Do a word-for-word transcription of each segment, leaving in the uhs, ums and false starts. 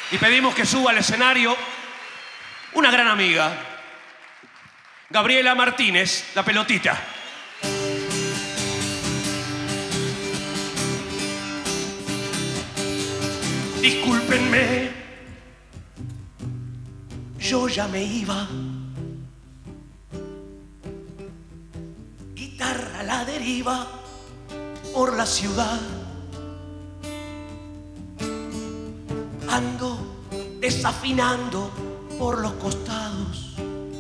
Y pedimos que suba al escenario una gran amiga, Gabriela Martínez, la pelotita. Discúlpenme, yo ya me iba. Guitarra a la deriva por la ciudad. Ando desafinando por los costados.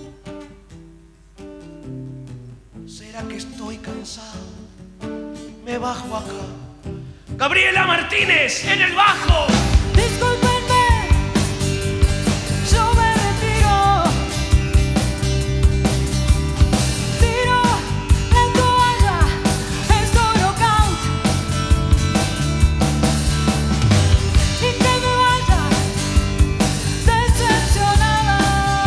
¿Será que estoy cansado? Me bajo acá. Gabriela Martínez en el bajo. Discúlpenme, yo me retiro. Tiro la toalla, estoy knockout. Y que me vaya decepcionada.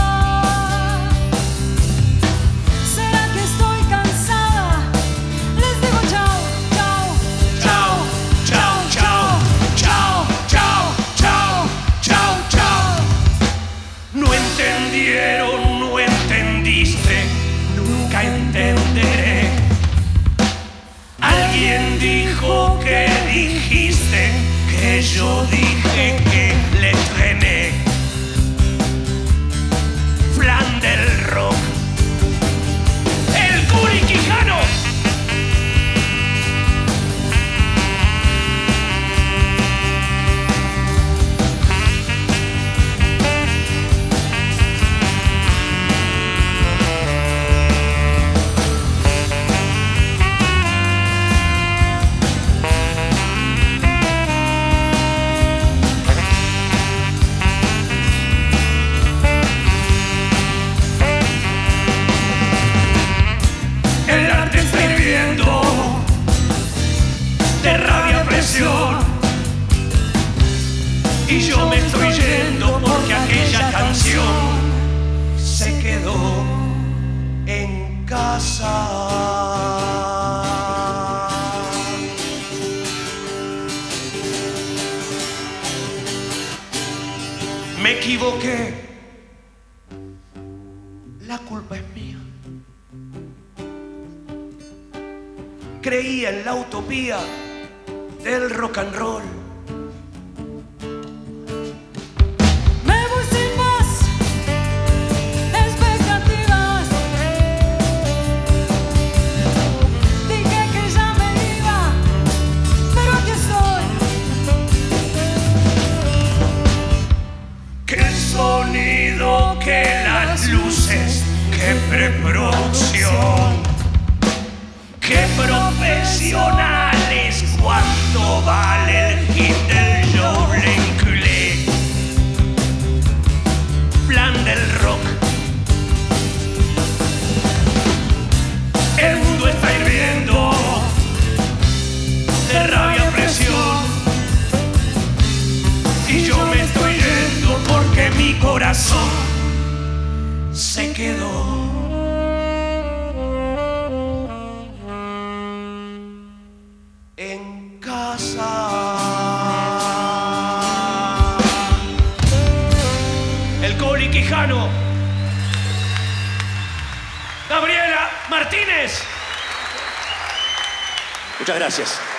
¿Será que estoy cansada? Les digo chao, chao, chao, chao, chao, chao, chao, chao, chao, chao. No entendieron, no entendiste, nunca entenderé. Alguien dijo que dijiste, que yo dije que le trené. Flan del rock, el Curi Quijano. El arte está hirviendo de rabia, presión, y yo me estoy yendo porque aquella canción se quedó en casa. Me equivoqué, la culpa es mía. Creía en la utopía del rock and roll. Me voy sin más expectativas. Dije que ya me iba, pero aquí estoy. Que el sonido, que las luces, que preproducción, que profesionales, cuánto vale el hit del show, le enculé. Plan del rock. El mundo está hirviendo de rabia, presión, y yo me estoy yendo porque mi corazón se quedó en casa. El Coli Quijano, Gabriela Martínez. Muchas gracias.